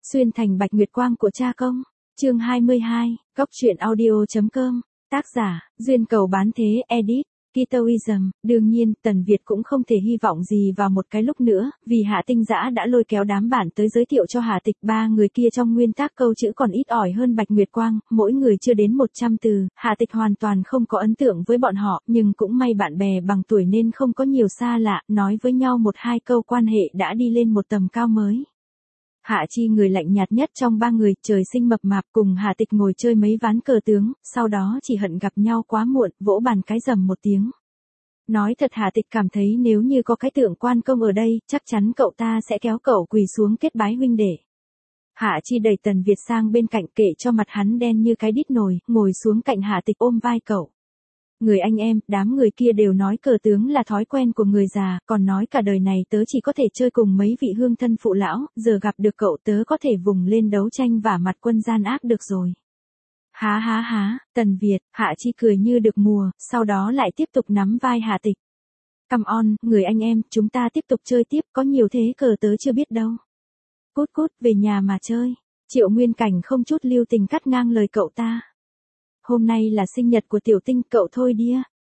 Xuyên thành bạch nguyệt quang của cha công. Chương 22, Cốc truyện audio.com. Tác giả, Duyên Cầu Bán Thế Edit, Kitoism. Đương nhiên, Tần Việt cũng không thể hy vọng gì vào một cái lúc nữa, vì Hạ Tinh Dã đã lôi kéo đám bạn tới giới thiệu cho Hà Tịch. Ba người kia trong nguyên tác câu chữ còn ít ỏi hơn Bạch Nguyệt Quang, mỗi người chưa đến 100 từ. Hà Tịch hoàn toàn không có ấn tượng với bọn họ, nhưng cũng may bạn bè bằng tuổi nên không có nhiều xa lạ, nói với nhau một hai câu quan hệ đã đi lên một tầm cao mới. Hạ Chi người lạnh nhạt nhất trong ba người, trời sinh mập mạp, cùng Hà Tịch ngồi chơi mấy ván cờ tướng, sau đó chỉ hận gặp nhau quá muộn, vỗ bàn cái rầm một tiếng. Nói thật, Hà Tịch cảm thấy nếu như có cái tượng quan công ở đây, chắc chắn cậu ta sẽ kéo cậu quỳ xuống kết bái huynh đệ. Hạ Chi đẩy Tần Việt sang bên cạnh, kệ cho mặt hắn đen như cái đít nồi, ngồi xuống cạnh Hà Tịch ôm vai cậu. Người anh em, đám người kia đều nói cờ tướng là thói quen của người già, còn nói cả đời này tớ chỉ có thể chơi cùng mấy vị hương thân phụ lão, giờ gặp được cậu tớ có thể vùng lên đấu tranh vả mặt quân gian ác được rồi. Há há há, Tần Việt. Hạ Chi cười như được mùa, sau đó lại tiếp tục nắm vai Hà Tịch. Come on, người anh em, chúng ta tiếp tục chơi tiếp, có nhiều thế cờ tớ chưa biết đâu. Cút cút, về nhà mà chơi. Triệu Nguyên Cảnh không chút lưu tình cắt ngang lời cậu ta. Hôm nay là sinh nhật của Tiểu Tinh, cậu thôi đi.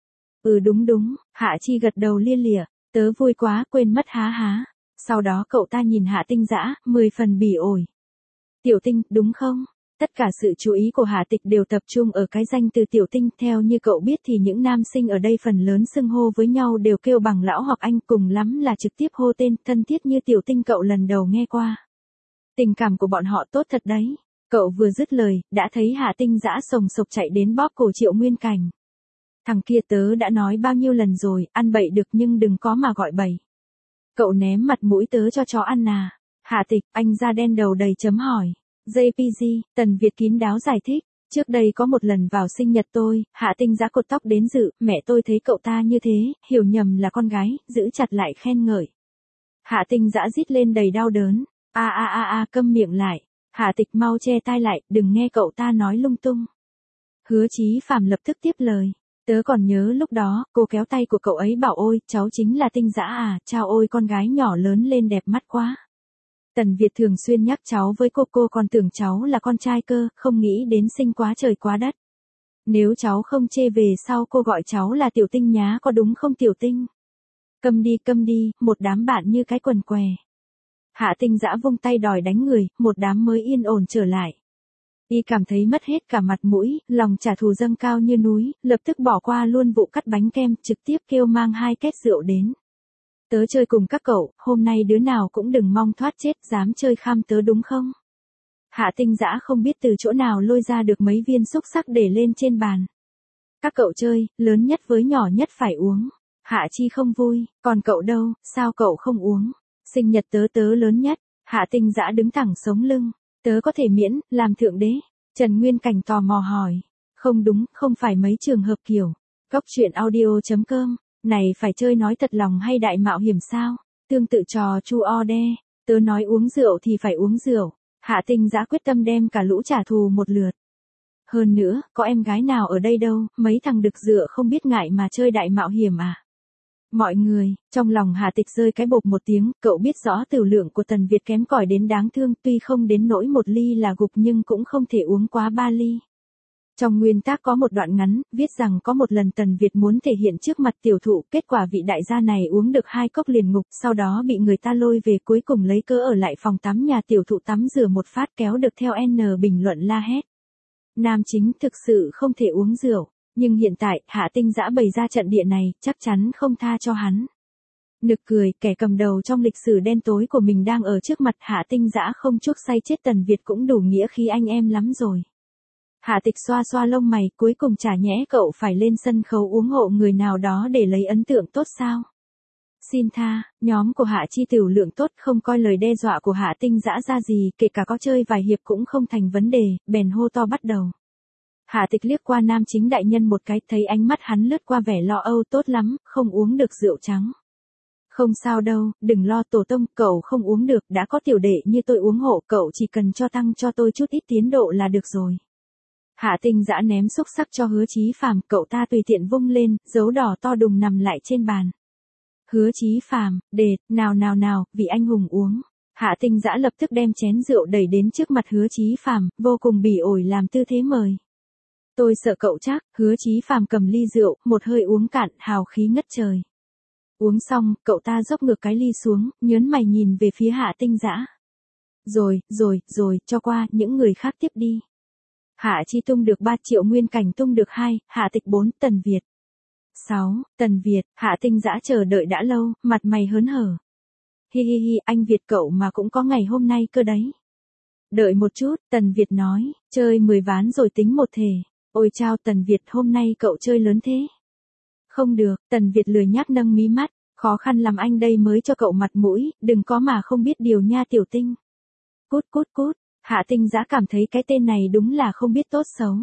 Đúng, Hạ Chi gật đầu lia lịa, tớ vui quá quên mất há há. Sau đó cậu ta nhìn Hạ Tinh Dã, 10 phần bỉ ổi. Tiểu Tinh, đúng không? Tất cả sự chú ý của Hạ Tịch đều tập trung ở cái danh từ Tiểu Tinh, theo như cậu biết thì những nam sinh ở đây phần lớn xưng hô với nhau đều kêu bằng lão hoặc anh, cùng lắm là trực tiếp hô tên, thân thiết như Tiểu Tinh cậu lần đầu nghe qua. Tình cảm của bọn họ tốt thật đấy. Cậu vừa dứt lời, đã thấy Hạ Tinh Dã sồng sộc chạy đến bóp cổ Triệu Nguyên Cảnh. Thằng kia tớ đã nói bao nhiêu lần rồi, ăn bậy được nhưng đừng có mà gọi bậy. Cậu ném mặt mũi tớ cho chó ăn à? Hạ Tịch, anh da đen đầu đầy chấm hỏi. JPG, Tần Việt kín đáo giải thích. Trước đây có một lần vào sinh nhật tôi, Hạ Tinh Dã cột tóc đến dự, mẹ tôi thấy cậu ta như thế, hiểu nhầm là con gái, giữ chặt lại khen ngợi. Hạ Tinh Dã rít lên đầy đau đớn. Câm miệng lại. Hạ Tịch mau che tai lại, đừng nghe cậu ta nói lung tung. Hứa Chí Phàm lập tức tiếp lời. Tớ còn nhớ lúc đó, cô kéo tay của cậu ấy bảo ôi, cháu chính là Tinh Dã à, chao ôi con gái nhỏ lớn lên đẹp mắt quá. Tần Việt thường xuyên nhắc cháu với cô còn tưởng cháu là con trai cơ, không nghĩ đến sinh quá trời quá đất. Nếu cháu không chê về sau cô gọi cháu là Tiểu Tinh nhá, có đúng không Tiểu Tinh? Câm đi, một đám bạn như cái quần què. Hạ Tinh Dã vung tay đòi đánh người, một đám mới yên ổn trở lại. Y cảm thấy mất hết cả mặt mũi, lòng trả thù dâng cao như núi, lập tức bỏ qua luôn vụ cắt bánh kem, trực tiếp kêu mang 2 két rượu đến. Tớ chơi cùng các cậu, hôm nay đứa nào cũng đừng mong thoát chết, dám chơi kham tớ đúng không? Hạ Tinh Dã không biết từ chỗ nào lôi ra được mấy viên xúc xắc để lên trên bàn. Các cậu chơi, lớn nhất với nhỏ nhất phải uống. Hạ Chi không vui, còn cậu đâu, sao cậu không uống? Sinh nhật tớ lớn nhất. Hạ Tinh Dã đứng thẳng sống lưng. Tớ có thể miễn, làm thượng đế. Trần Nguyên Cảnh tò mò hỏi. Không đúng, không phải mấy trường hợp kiểu. Cốc truyện audio.com. Này phải chơi nói thật lòng hay đại mạo hiểm sao? Tương tự trò chu o đe. Tớ nói uống rượu thì phải uống rượu. Hạ Tinh Dã quyết tâm đem cả lũ trả thù một lượt. Hơn nữa, có em gái nào ở đây đâu, mấy thằng đực dựa không biết ngại mà chơi đại mạo hiểm à? Mọi người, trong lòng Hạ Tịch rơi cái bộp một tiếng, cậu biết rõ tửu lượng của Tần Việt kém cỏi đến đáng thương, tuy không đến nỗi 1 ly là gục nhưng cũng không thể uống quá 3 ly. Trong nguyên tác có một đoạn ngắn, viết rằng có một lần Tần Việt muốn thể hiện trước mặt tiểu thụ, kết quả vị đại gia này uống được 2 cốc liền ngục, sau đó bị người ta lôi về, cuối cùng lấy cớ ở lại phòng tắm nhà tiểu thụ tắm rửa một phát kéo được theo N bình luận la hét. Nam chính thực sự không thể uống rượu. Nhưng hiện tại, Hạ Tinh Dã bày ra trận địa này, chắc chắn không tha cho hắn. Nực cười, kẻ cầm đầu trong lịch sử đen tối của mình đang ở trước mặt Hạ Tinh Dã không chuốc say chết Tần Việt cũng đủ nghĩa khí anh em lắm rồi. Hạ Tịch xoa xoa lông mày, cuối cùng chả nhẽ cậu phải lên sân khấu uống hộ người nào đó để lấy ấn tượng tốt sao? Xin tha, nhóm của Hạ Chi tửu lượng tốt, không coi lời đe dọa của Hạ Tinh Dã ra gì, kể cả có chơi vài hiệp cũng không thành vấn đề, bèn hô to bắt đầu. Hạ Tịch liếc qua nam chính đại nhân một cái, thấy ánh mắt hắn lướt qua vẻ lo âu. Tốt lắm, không uống được rượu trắng. Không sao đâu, đừng lo tổ tông, cậu không uống được, đã có tiểu đệ như tôi uống hộ, cậu chỉ cần cho tăng cho tôi chút ít tiến độ là được rồi. Hạ Tinh Dã ném xúc xắc cho Hứa Chí Phàm, cậu ta tùy tiện vung lên, dấu đỏ to đùng nằm lại trên bàn. Hứa Chí Phàm, nào, vị anh hùng uống. Hạ Tinh Dã lập tức đem chén rượu đẩy đến trước mặt Hứa Chí Phàm, vô cùng bỉ ổi làm tư thế mời. Tôi sợ cậu chắc, Hứa Chí Phàm cầm ly rượu, một hơi uống cạn, hào khí ngất trời. Uống xong, cậu ta dốc ngược cái ly xuống, nhớn mày nhìn về phía Hạ Tinh Dã. Rồi, cho qua, những người khác tiếp đi. Hạ Chi tung được 3 triệu, Nguyên Cảnh tung được 2, Hạ Tịch 4, Tần Việt 6, Tần Việt. Hạ Tinh Dã chờ đợi đã lâu, mặt mày hớn hở. Hi, anh Việt cậu mà cũng có ngày hôm nay cơ đấy. Đợi một chút, Tần Việt nói, chơi 10 ván rồi tính một thể. Ôi chao Tần Việt, hôm nay cậu chơi lớn thế. Không được, Tần Việt lười nhác nâng mí mắt, khó khăn lắm anh đây mới cho cậu mặt mũi, đừng có mà không biết điều nha tiểu tinh. Cút. Hạ Tinh Dã cảm thấy cái tên này đúng là không biết tốt xấu.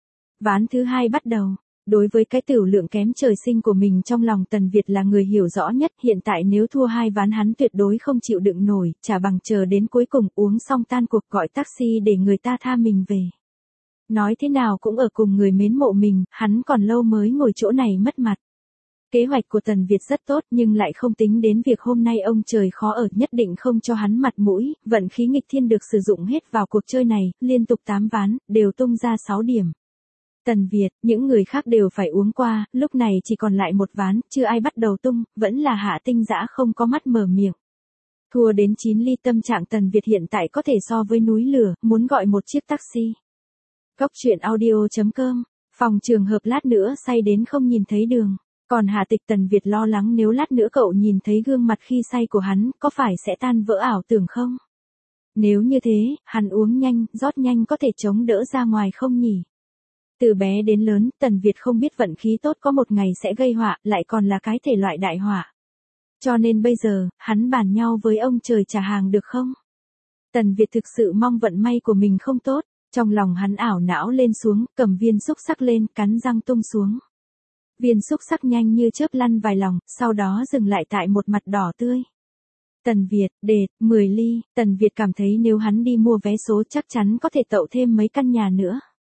Ván thứ 2 bắt đầu. Đối với cái tửu lượng kém trời sinh của mình trong lòng Tần Việt là người hiểu rõ nhất, hiện tại nếu thua 2 ván hắn tuyệt đối không chịu đựng nổi, chả bằng chờ đến cuối cùng uống xong tan cuộc gọi taxi để người ta tha mình về. Nói thế nào cũng ở cùng người mến mộ mình, hắn còn lâu mới ngồi chỗ này mất mặt. Kế hoạch của Tần Việt rất tốt nhưng lại không tính đến việc hôm nay ông trời khó ở, nhất định không cho hắn mặt mũi, vận khí nghịch thiên được sử dụng hết vào cuộc chơi này, liên tục 8 ván, đều tung ra 6 điểm. Tần Việt, những người khác đều phải uống qua, lúc này chỉ còn lại một ván, chưa ai bắt đầu tung, vẫn là Hạ Tinh Dã không có mắt mở miệng. Thua đến 9 ly, tâm trạng Tần Việt hiện tại có thể so với núi lửa, muốn gọi một chiếc taxi. Cóc truyện audio.com, phòng trường hợp lát nữa say đến không nhìn thấy đường. Còn Hạ Tịch, Tần Việt lo lắng nếu lát nữa cậu nhìn thấy gương mặt khi say của hắn, có phải sẽ tan vỡ ảo tưởng không? Nếu như thế, hắn uống nhanh, rót nhanh có thể chống đỡ ra ngoài không nhỉ? Từ bé đến lớn, Tần Việt không biết vận khí tốt có một ngày sẽ gây họa, lại còn là cái thể loại đại họa. Cho nên bây giờ, hắn bàn nhau với ông trời trả hàng được không? Tần Việt thực sự mong vận may của mình không tốt, trong lòng hắn ảo não lên xuống, cầm viên xúc xắc lên, cắn răng tung xuống. Viên xúc xắc nhanh như chớp lăn vài lòng, sau đó dừng lại tại một mặt đỏ tươi. Tần Việt, đệt, 10 ly, Tần Việt cảm thấy nếu hắn đi mua vé số chắc chắn có thể tậu thêm mấy căn nhà nữa.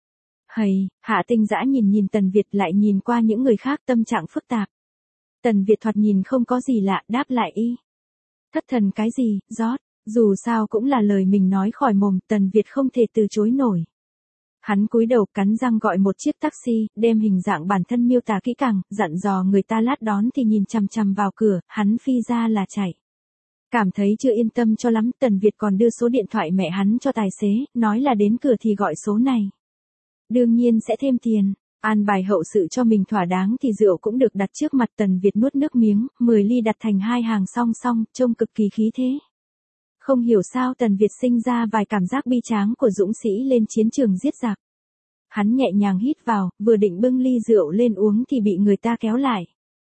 Hầy, Hạ Tinh Dã nhìn Tần Việt lại nhìn qua những người khác, tâm trạng phức tạp. Tần Việt thoạt nhìn không có gì lạ, đáp lại y. Thất thần cái gì, rót, dù sao cũng là lời mình nói khỏi mồm, Tần Việt không thể từ chối nổi. Hắn cúi đầu cắn răng gọi một chiếc taxi, đem hình dạng bản thân miêu tả kỹ càng, dặn dò người ta lát đón thì nhìn chằm chằm vào cửa, hắn phi ra là chạy. Cảm thấy chưa yên tâm cho lắm, Tần Việt còn đưa số điện thoại mẹ hắn cho tài xế, nói là đến cửa thì gọi số này. Đương nhiên sẽ thêm tiền, an bài hậu sự cho mình thỏa đáng thì rượu cũng được đặt trước mặt. Tần Việt nuốt nước miếng, 10 ly đặt thành 2 hàng song song, trông cực kỳ khí thế. Không hiểu sao Tần Việt sinh ra vài cảm giác bi tráng của dũng sĩ lên chiến trường giết giặc. Hắn nhẹ nhàng hít vào, vừa định bưng ly rượu lên uống thì bị người ta kéo lại.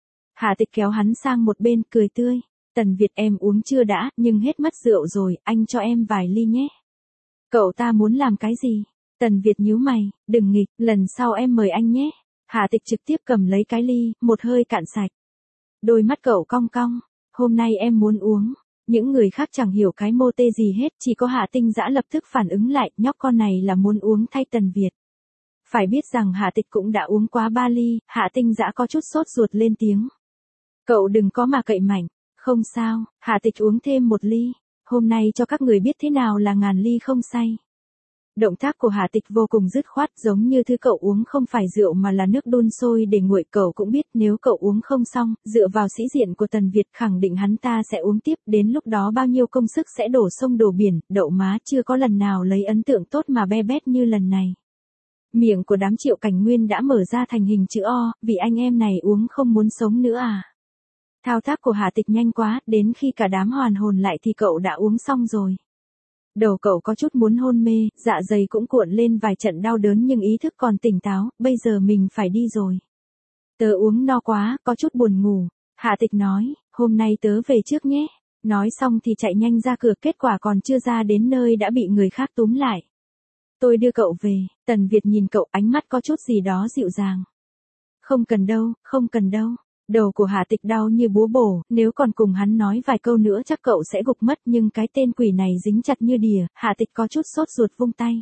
Hạ Tịch kéo hắn sang một bên, cười tươi. Tần Việt, em uống chưa đã, nhưng hết mất rượu rồi, anh cho em vài ly nhé. Cậu ta muốn làm cái gì? Tần Việt nhíu mày, đừng nghịch, lần sau em mời anh nhé. Hạ Tịch trực tiếp cầm lấy cái ly, một hơi cạn sạch. Đôi mắt cậu cong cong, hôm nay em muốn uống. Những người khác chẳng hiểu cái mô tê gì hết, chỉ có Hạ Tinh Dã lập tức phản ứng lại, nhóc con này là muốn uống thay Tần Việt. Phải biết rằng Hạ Tịch cũng đã uống quá 3 ly, Hạ Tinh Dã có chút sốt ruột lên tiếng. Cậu đừng có mà cậy mạnh, không sao, Hạ Tịch uống thêm 1 ly, hôm nay cho các người biết thế nào là ngàn ly không say. Động tác của Hạ Tịch vô cùng dứt khoát, giống như thứ cậu uống không phải rượu mà là nước đun sôi để nguội. Cậu cũng biết nếu cậu uống không xong, dựa vào sĩ diện của Tần Việt khẳng định hắn ta sẽ uống tiếp, đến lúc đó bao nhiêu công sức sẽ đổ sông đổ biển, đậu má chưa có lần nào lấy ấn tượng tốt mà be bét như lần này. Miệng của đám Triệu Cảnh Nguyên đã mở ra thành hình chữ O, vì anh em này uống không muốn sống nữa à. Thao tác của Hạ Tịch nhanh quá, đến khi cả đám hoàn hồn lại thì cậu đã uống xong rồi. Đầu cậu có chút muốn hôn mê, dạ dày cũng cuộn lên vài trận đau đớn nhưng ý thức còn tỉnh táo, bây giờ mình phải đi rồi. Tớ uống no quá, có chút buồn ngủ. Hạ Tịch nói, hôm nay tớ về trước nhé. Nói xong thì chạy nhanh ra cửa, kết quả còn chưa ra đến nơi đã bị người khác túm lại. Tôi đưa cậu về. Tần Việt nhìn cậu, ánh mắt có chút gì đó dịu dàng. Không cần đâu, không cần đâu. Đầu của Hạ Tịch đau như búa bổ, nếu còn cùng hắn nói vài câu nữa chắc cậu sẽ gục mất, nhưng cái tên quỷ này dính chặt như đìa. Hạ Tịch có chút sốt ruột vung tay.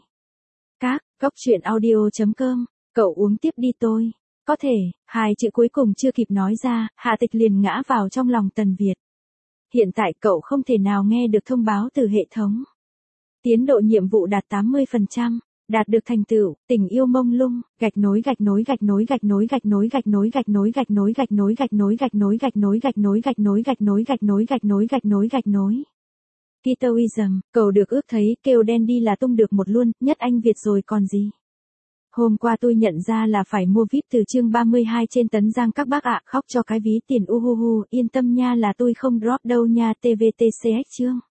Cóc truyện audio.com, cậu uống tiếp đi tôi. Có thể, 2 chữ cuối cùng chưa kịp nói ra, Hạ Tịch liền ngã vào trong lòng Tần Việt. Hiện tại cậu không thể nào nghe được thông báo từ hệ thống. Tiến độ nhiệm vụ đạt 80%. Đạt được thành tựu, tình yêu mông lung, gạch nối gạch nối gạch nối gạch nối gạch nối gạch nối gạch nối gạch nối gạch nối gạch nối gạch nối gạch nối gạch nối gạch nối gạch nối gạch nối gạch nối gạch nối gạch nối. Kitoism, cầu được ước thấy, kêu đen đi là tung được một luôn, nhất anh Việt rồi còn gì. Hôm qua tôi nhận ra là phải mua VIP từ chương 32 trên Tấn Giang các bác ạ, khóc cho cái ví tiền uhuhu, yên tâm nha là tôi không drop đâu nha TVTCX chương.